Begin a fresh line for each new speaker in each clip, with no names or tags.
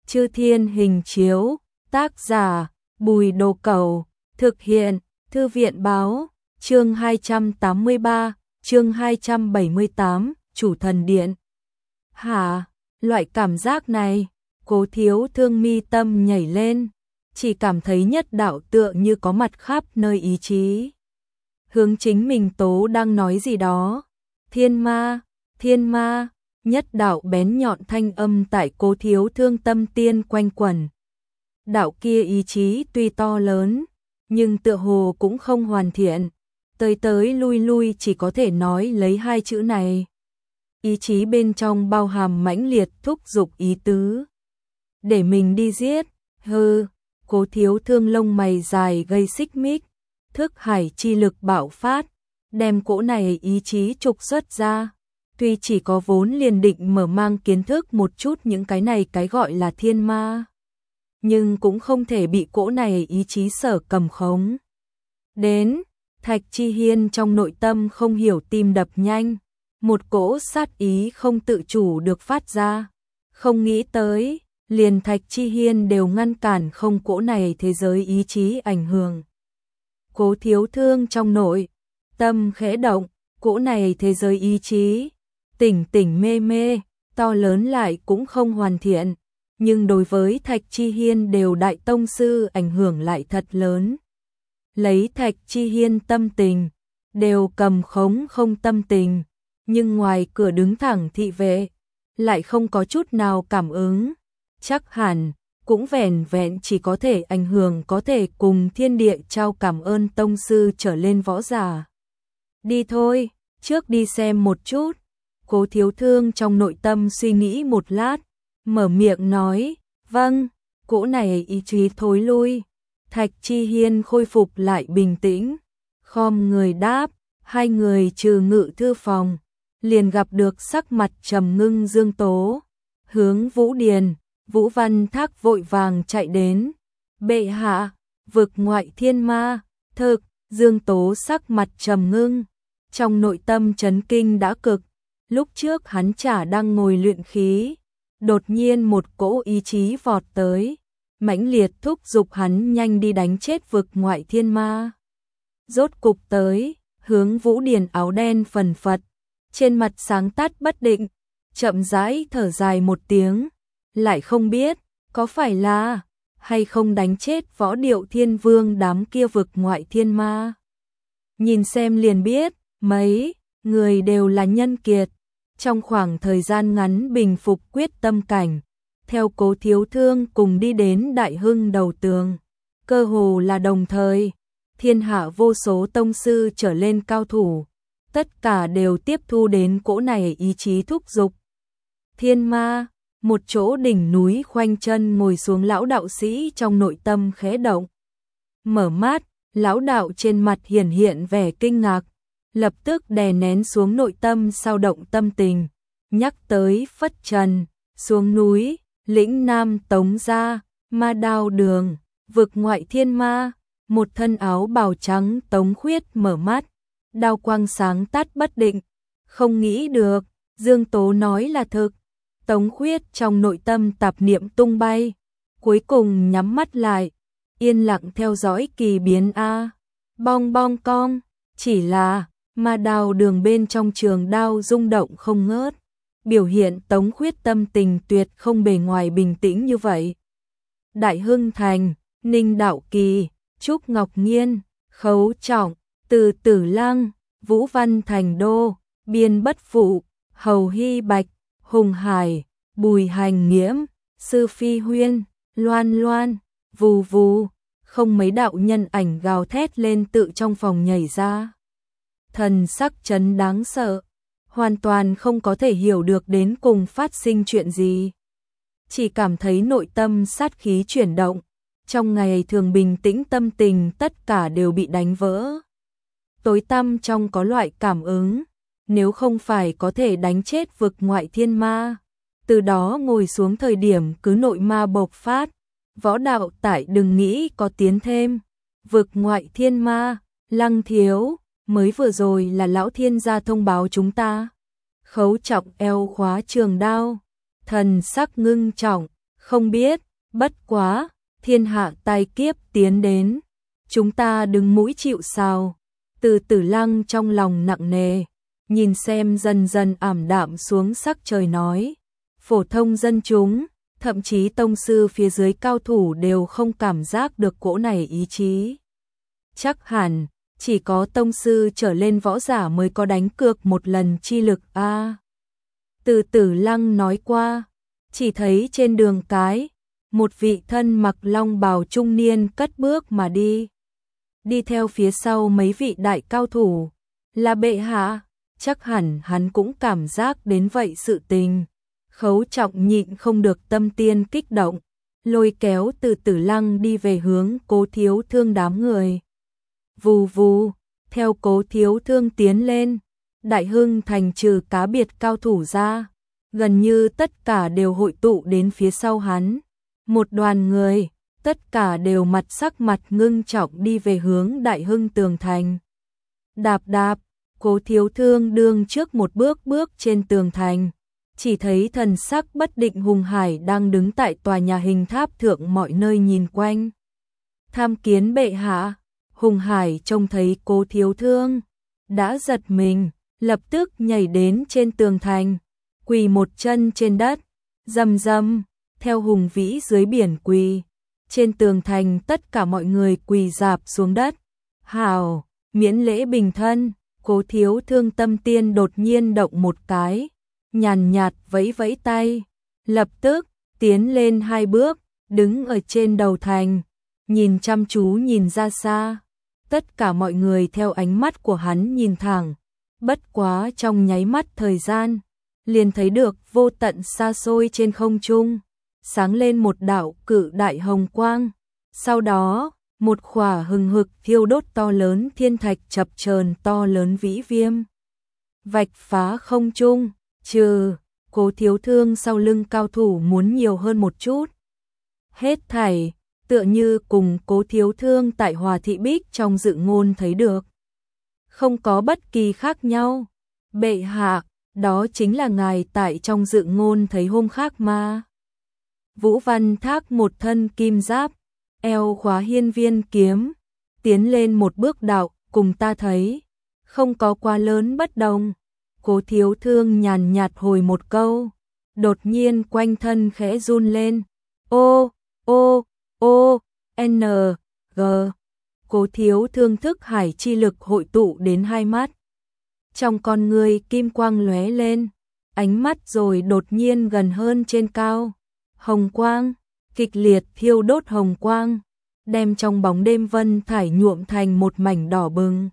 Chư Thiên Hình Chiếu, tác giả Bùi Đồ Cẩu, thực hiện Thư viện Báo, chương 283, chương 278, Chủ Thần Điện. Hả, loại cảm giác này, Cố Thiếu Thương mi tâm nhảy lên, chỉ cảm thấy nhất đạo tựa như có mặt khắp nơi ý chí. Hướng chính mình tố đang nói gì đó, thiên ma, nhất đạo bén nhọn thanh âm tại Cố Thiếu Thương tâm tiên quanh quẩn. Đạo kia ý chí tuy to lớn, nhưng tựa hồ cũng không hoàn thiện, tới lui chỉ có thể nói lấy hai chữ này. Ý chí bên trong bao hàm mãnh liệt thúc giục ý tứ. Để mình đi giết, Cố Thiếu Thương lông mày dài gây xích mích, thức hải chi lực bạo phát, đem cỗ này ý chí trục xuất ra. Tuy chỉ có vốn liền định mở mang kiến thức một chút những cái này cái gọi là thiên ma, nhưng cũng không thể bị cỗ này ý chí sở cầm khống. Đến, Thạch Chi Hiên trong nội tâm không hiểu tim đập nhanh, một cỗ sát ý không tự chủ được phát ra. Không nghĩ tới, liền Thạch Chi Hiên đều ngăn cản không cỗ này thế giới ý chí ảnh hưởng. Cố Thiếu Thương trong nội tâm khẽ động, cỗ này thế giới ý chí tỉnh mê, to lớn lại cũng không hoàn thiện, nhưng đối với Thạch Chi Hiên đều đại tông sư ảnh hưởng lại thật lớn. Lấy Thạch Chi Hiên tâm tình, đều cầm khống không tâm tình, nhưng ngoài cửa đứng thẳng thị vệ, lại không có chút nào cảm ứng, chắc hẳn cũng vẻn vẹn chỉ có thể ảnh hưởng có thể cùng thiên địa trao cảm ơn tông sư trở lên võ giả. Đi thôi, trước đi xem một chút. Cố Thiếu Thương trong nội tâm suy nghĩ một lát, mở miệng nói, vâng, cỗ này ý chí thối lui. Thạch Chi Hiên khôi phục lại bình tĩnh, khom người đáp, hai người trừ ngự thư phòng, liền gặp được sắc mặt trầm ngưng Dương Tố, hướng Vũ Điền, Vũ Văn Thác vội vàng chạy đến. Bệ hạ, vực ngoại thiên ma, thực, Dương Tố sắc mặt trầm ngưng, trong nội tâm chấn kinh đã cực. Lúc trước hắn chả đang ngồi luyện khí, đột nhiên một cỗ ý chí vọt tới, mãnh liệt thúc giục hắn nhanh đi đánh chết vực ngoại thiên ma. Rốt cục tới, hướng Vũ Điền áo đen phần phật, trên mặt sáng tắt bất định, chậm rãi thở dài một tiếng, lại không biết có phải là hay không đánh chết Võ Điệu Thiên Vương đám kia vực ngoại thiên ma. Nhìn xem liền biết, mấy người đều là nhân kiệt, trong khoảng thời gian ngắn bình phục quyết tâm cảnh, theo Cố Thiếu Thương cùng đi đến Đại Hưng đầu tường, cơ hồ là đồng thời, thiên hạ vô số tông sư trở lên cao thủ, tất cả đều tiếp thu đến cỗ này ý chí thúc giục. Thiên ma, một chỗ đỉnh núi khoanh chân ngồi xuống lão đạo sĩ trong nội tâm khẽ động. Mở mắt, lão đạo trên mặt hiển hiện vẻ kinh ngạc, lập tức đè nén xuống nội tâm sao động tâm tình, nhắc tới phất trần, xuống núi, lĩnh Nam Tống gia, ma đao đường, vực ngoại thiên ma, một thân áo bào trắng Tống Khuyết mở mắt, đao quang sáng tắt bất định, không nghĩ được, Dương Tố nói là thực. Tống Khuyết trong nội tâm tạp niệm tung bay, cuối cùng nhắm mắt lại, yên lặng theo dõi kỳ biến a. Bong bong cong, chỉ là ma đao đường bên trong trường đao rung động không ngớt, biểu hiện Tống Khuyết tâm tình tuyệt không bề ngoài bình tĩnh như vậy. Đại Hưng Thành, Ninh Đạo Kỳ, Trúc Ngọc Nghiên, Khấu Trọng, Từ Tử Lăng, Vũ Văn Thành Đô, Biên Bất Phụ, Hầu Hy Bạch, Hùng Hải, Bùi Hành Nghiễm, Sư Phi Huyên, Loan Loan, Vù Vù, không mấy đạo nhân ảnh gào thét lên tự trong phòng nhảy ra. Thần sắc chấn đáng sợ, hoàn toàn không có thể hiểu được đến cùng phát sinh chuyện gì. Chỉ cảm thấy nội tâm sát khí chuyển động, trong ngày thường bình tĩnh tâm tình tất cả đều bị đánh vỡ. Tối tăm trong có loại cảm ứng, nếu không phải có thể đánh chết vực ngoại thiên ma, từ đó ngồi xuống thời điểm cứ nội ma bộc phát, võ đạo tại đừng nghĩ có tiến thêm. Vực ngoại thiên ma, Lăng thiếu, mới vừa rồi là lão thiên gia thông báo chúng ta. Khấu Trọng eo khóa trường đao, thần sắc ngưng trọng, Không biết, bất quá, thiên hạ tai kiếp tiến đến, chúng ta đứng mũi chịu sào. Từ Tử Lăng trong lòng nặng nề, nhìn xem dần dần ảm đạm xuống sắc trời nói, phổ thông dân chúng, thậm chí tông sư phía dưới cao thủ đều không cảm giác được cỗ này ý chí. Chắc hẳn, chỉ có tông sư trở lên võ giả mới có đánh cược một lần chi lực a. Từ Tử Lăng nói qua, chỉ thấy trên đường cái, một vị thân mặc long bào trung niên cất bước mà đi. Đi theo phía sau mấy vị đại cao thủ, là bệ hạ, chắc hẳn hắn cũng cảm giác đến vậy sự tình. Khấu Trọng nhịn không được tâm tiên kích động, lôi kéo Từ Tử Lăng đi về hướng Cố Thiếu Thương đám người. Vù vù, theo Cố Thiếu Thương tiến lên, Đại Hưng thành trừ cá biệt cao thủ ra, gần như tất cả đều hội tụ đến phía sau hắn. Một đoàn người, tất cả đều mặt sắc mặt ngưng trọng đi về hướng Đại Hưng tường thành. Đạp đạp, Cố Thiếu Thương đương trước một bước bước trên tường thành, chỉ thấy thần sắc bất định Hùng Hải đang đứng tại tòa nhà hình tháp thượng mọi nơi nhìn quanh. Tham kiến bệ hạ, Hùng Hải trông thấy Cố Thiếu Thương, đã giật mình, lập tức nhảy đến trên tường thành, quỳ một chân trên đất, rầm rầm, theo Hùng Vĩ dưới biển quỳ. Trên tường thành tất cả mọi người quỳ rạp xuống đất. Hào, miễn lễ bình thân. Cố Thiếu Thương tâm tiên đột nhiên động một cái, nhàn nhạt vẫy vẫy tay, lập tức tiến lên 2 bước, đứng ở trên đầu thành, nhìn chăm chú nhìn ra xa. Tất cả mọi người theo ánh mắt của hắn nhìn thẳng, bất quá trong nháy mắt thời gian, liền thấy được vô tận xa xôi trên không trung, sáng lên một đạo cự đại hồng quang. Sau đó, một khỏa hừng hực thiêu đốt to lớn thiên thạch chập chờn to lớn vĩ viêm, vạch phá không trung, trừ Cố Thiếu Thương sau lưng cao thủ muốn nhiều hơn một chút. Hết thảy, tựa như cùng Cố Thiếu Thương tại Hòa Thị Bích trong dự ngôn thấy được. Không có bất kỳ khác nhau. Bệ hạ, đó chính là ngài tại trong dự ngôn thấy hôm khác mà. Vũ Văn Thác một thân kim giáp, eo khóa hiên viên kiếm, tiến lên một bước đạo, cùng ta thấy, không có quá lớn bất đồng. Cố Thiếu Thương nhàn nhạt hồi một câu, đột nhiên quanh thân khẽ run lên. Ô, ô, ô, n, g. Cố Thiếu Thương thức hải chi lực hội tụ đến 2 mắt. Trong con người kim quang lóe lên, ánh mắt rồi đột nhiên gần hơn trên cao. Hồng quang, kịch liệt thiêu đốt hồng quang, đem trong bóng đêm vân thải nhuộm thành một mảnh đỏ bừng.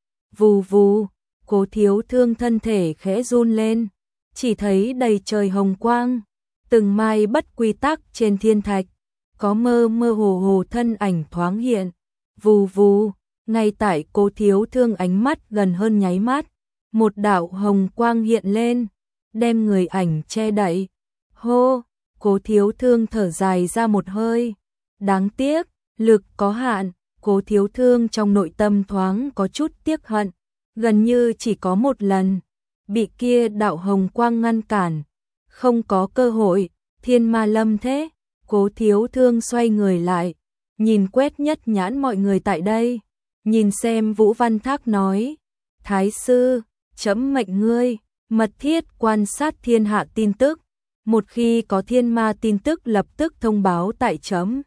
Vù vù, Cố Thiếu Thương thân thể khẽ run lên, chỉ thấy đầy trời hồng quang, từng mai bất quy tắc trên thiên thạch, có mơ mơ hồ hồ thân ảnh thoáng hiện. Vù vù, ngay tại Cố Thiếu Thương ánh mắt gần hơn nháy mắt, một đạo hồng quang hiện lên, đem người ảnh che đậy. Hô, Cố Thiếu Thương thở dài ra một hơi. Đáng tiếc, lực có hạn. Cố Thiếu Thương trong nội tâm thoáng có chút tiếc hận, gần như chỉ có một lần, bị kia đạo hồng quang ngăn cản, không có cơ hội. Thiên ma lâm thế. Cố Thiếu Thương xoay người lại, nhìn quét nhất nhãn mọi người tại đây, nhìn xem Vũ Văn Thác nói, Thái sư, trẫm mệnh ngươi, mật thiết quan sát thiên hạ tin tức, một khi có thiên ma tin tức lập tức thông báo tại trẫm.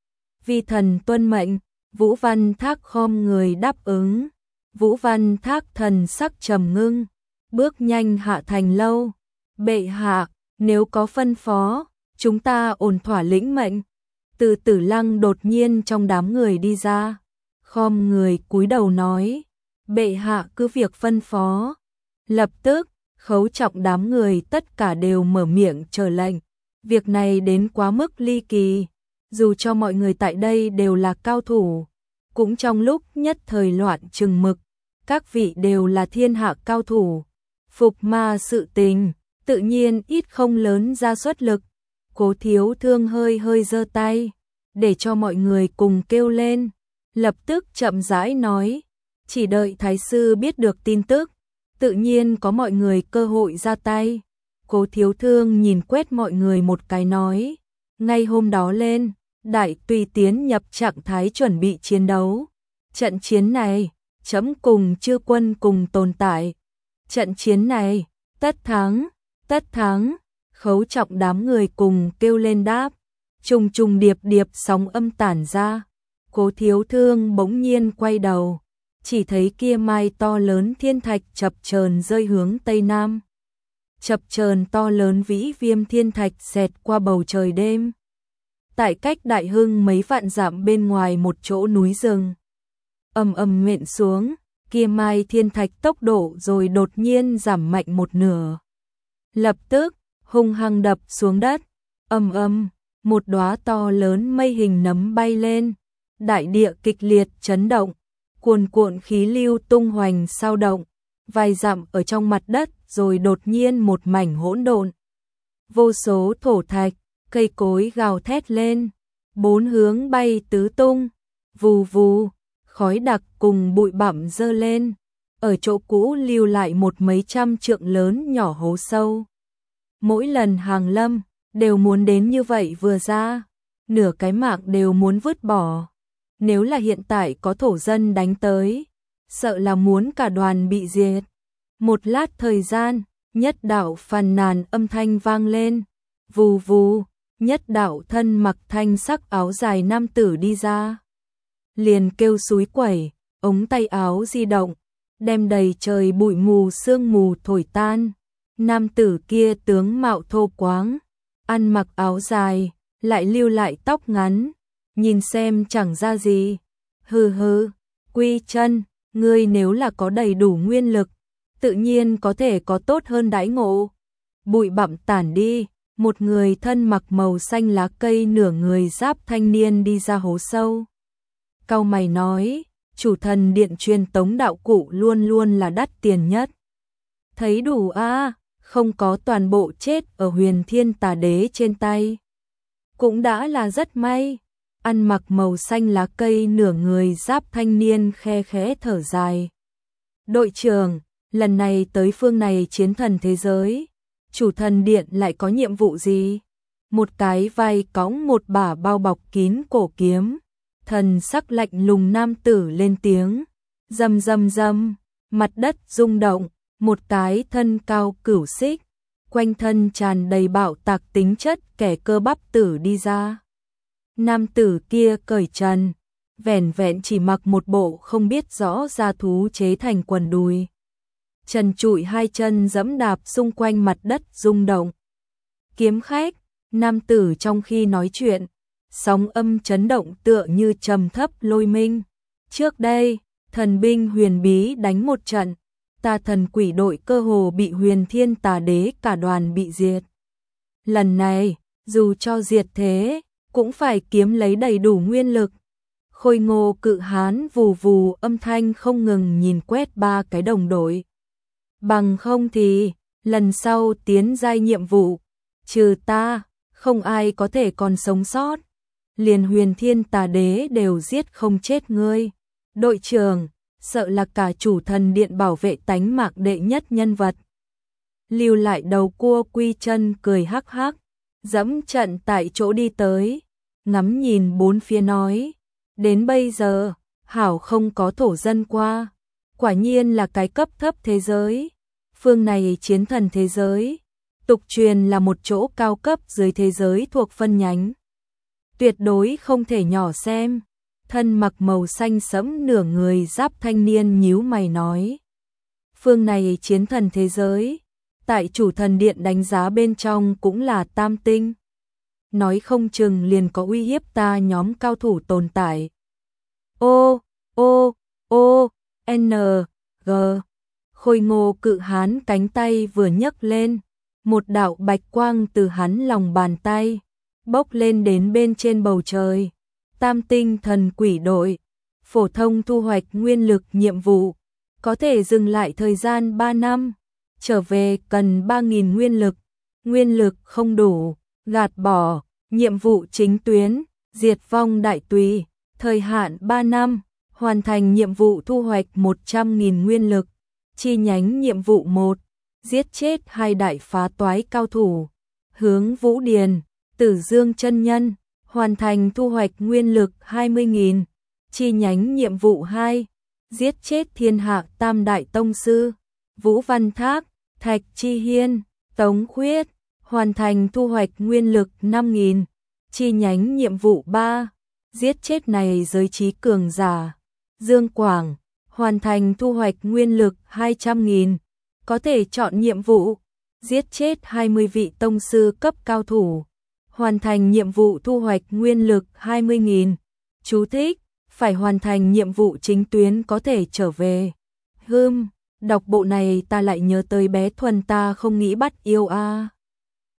Vi thần tuân mệnh. Vũ Văn Thác khom người đáp ứng. Vũ Văn Thác thần sắc trầm ngưng, bước nhanh hạ thành lâu. Bệ hạ, nếu có phân phó, chúng ta ổn thỏa lĩnh mệnh. Từ Tử Lăng đột nhiên trong đám người đi ra, khom người cúi đầu nói, bệ hạ cứ việc phân phó. Lập tức, Khấu Trọng đám người tất cả đều mở miệng chờ lệnh. Việc này đến quá mức ly kỳ, dù cho mọi người tại đây đều là cao thủ, cũng trong lúc nhất thời loạn chừng mực, các vị đều là thiên hạ cao thủ. Phục ma sự tình, tự nhiên ít không lớn ra xuất lực. Cố Thiếu Thương hơi hơi giơ tay, để cho mọi người cùng kêu lên, lập tức chậm rãi nói, chỉ đợi Thái sư biết được tin tức, tự nhiên có mọi người cơ hội ra tay. Cố Thiếu Thương nhìn quét mọi người một cái nói, Ngay hôm đó lên, Đại Tùy tiến nhập trạng thái chuẩn bị chiến đấu. Trận chiến này, trẫm cùng chư quân cùng tồn tại. Trận chiến này, tất thắng, tất thắng. Khấu Trọng đám người cùng kêu lên đáp. Trùng trùng điệp điệp sóng âm tản ra. Cố Thiếu Thương bỗng nhiên quay đầu, chỉ thấy kia mai to lớn thiên thạch chập chờn rơi hướng tây nam. Chập chờn to lớn vĩ viêm thiên thạch xẹt qua bầu trời đêm. Tại cách Đại Hưng mấy vạn dặm bên ngoài một chỗ núi rừng, ầm ầm nện xuống, kia mai thiên thạch tốc độ rồi đột nhiên giảm mạnh một nửa. Lập tức, hung hăng đập xuống đất, ầm ầm, một đóa to lớn mây hình nấm bay lên, đại địa kịch liệt chấn động, cuồn cuộn khí lưu tung hoành sao động, vài dặm ở trong mặt đất rồi đột nhiên một mảnh hỗn độn. Vô số thổ thạch, cây cối gào thét lên, bốn hướng bay tứ tung, vù vù, khói đặc cùng bụi bặm dơ lên, ở chỗ cũ lưu lại một mấy trăm trượng lớn nhỏ hố sâu. Mỗi lần hàng lâm, đều muốn đến như vậy vừa ra, nửa cái mạng đều muốn vứt bỏ. Nếu là hiện tại có thổ dân đánh tới, sợ là muốn cả đoàn bị diệt. Một lát thời gian, nhất đạo phàn nàn âm thanh vang lên, vù vù, nhất đạo thân mặc thanh sắc áo dài nam tử đi ra. Liền kêu xúi quẩy, ống tay áo di động, đem đầy trời bụi mù sương mù thổi tan. Nam tử kia tướng mạo thô quáng, ăn mặc áo dài, lại lưu lại tóc ngắn, nhìn xem chẳng ra gì. Hừ hừ, Quy Chân, ngươi nếu là có đầy đủ nguyên lực, tự nhiên có thể có tốt hơn đãi ngộ. Bụi bặm tản đi, một người thân mặc màu xanh lá cây nửa người giáp thanh niên đi ra hố sâu. Cau mày nói, chủ thần điện truyền tống đạo cụ luôn luôn là đắt tiền nhất. Thấy đủ a, không có toàn bộ chết ở Huyền Thiên Tà Đế trên tay. Cũng đã là rất may. Ăn mặc màu xanh lá cây nửa người giáp thanh niên khe khẽ thở dài. Đội trưởng, lần này tới phương này chiến thần thế giới, chủ thần điện lại có nhiệm vụ gì? Một cái vai cõng một bả bao bọc kín cổ kiếm, thần sắc lạnh lùng nam tử lên tiếng, rầm rầm rầm, mặt đất rung động, một cái thân cao cửu xích, quanh thân tràn đầy bạo tạc tính chất kẻ cơ bắp tử đi ra. Nam tử kia cởi trần, vẻn vẹn chỉ mặc một bộ không biết rõ da thú chế thành quần đùi. Trần trụi hai chân giẫm đạp xung quanh mặt đất rung động. Kiếm khách, nam tử trong khi nói chuyện, sóng âm chấn động tựa như trầm thấp lôi minh. Trước đây, thần binh huyền bí đánh một trận, tà thần quỷ đội cơ hồ bị Huyền Thiên Tà Đế cả đoàn bị diệt. Lần này, dù cho diệt thế, cũng phải kiếm lấy đầy đủ nguyên lực. Khôi Ngô Cự Hán vù vù âm thanh không ngừng nhìn quét ba cái đồng đội. Bằng không thì, lần sau tiến giai nhiệm vụ, trừ ta, không ai có thể còn sống sót. Liền Huyền Thiên Tà Đế đều giết không chết ngươi. Đội trưởng, sợ là cả chủ thần điện bảo vệ tánh mạng đệ nhất nhân vật. Lưu lại đầu cua Quy Chân cười hắc hắc, dẫm trận tại chỗ đi tới, ngắm nhìn bốn phía nói, đến bây giờ, hảo không có thổ dân qua, quả nhiên là cái cấp thấp thế giới. Phương này chiến thần thế giới, tục truyền là một chỗ cao cấp dưới thế giới thuộc phân nhánh. Tuyệt đối không thể nhỏ xem. Thân mặc màu xanh sẫm nửa người giáp thanh niên nhíu mày nói. Phương này chiến thần thế giới, tại chủ thần điện đánh giá bên trong cũng là tam tinh. Nói không chừng liền có uy hiếp ta nhóm cao thủ tồn tại. N, G. Khôi Ngô Cự Hán cánh tay vừa nhấc lên, một đạo bạch quang từ hắn lòng bàn tay bốc lên đến bên trên bầu trời. Tam tinh thần quỷ đội, phổ thông thu hoạch nguyên lực nhiệm vụ, có thể dừng lại thời gian 3 năm, trở về cần 3.000 nguyên lực không đủ, gạt bỏ, nhiệm vụ chính tuyến, diệt vong đại tùy, thời hạn 3 năm, hoàn thành nhiệm vụ thu hoạch 100.000 nguyên lực, chi nhánh nhiệm vụ 1, giết chết 2 đại phá toái cao thủ, hướng Vũ Điền, Tử Dương chân nhân, hoàn thành thu hoạch nguyên lực 20.000. Chi nhánh nhiệm vụ 2, giết chết thiên hạ tam đại tông sư. Vũ Văn Thác, Thạch Chi Hiên, Tống Khuyết, hoàn thành thu hoạch nguyên lực 5.000. Chi nhánh nhiệm vụ 3, giết chết này giới trí cường giả. Dương Quảng, hoàn thành thu hoạch nguyên lực 200.000. Có thể chọn nhiệm vụ, giết chết 20 vị tông sư cấp cao thủ. Hoàn thành nhiệm vụ thu hoạch nguyên lực 20.000. Chú thích, phải hoàn thành nhiệm vụ chính tuyến có thể trở về. Đọc bộ này ta lại nhớ tới bé Thuần ta không nghĩ bắt yêu a.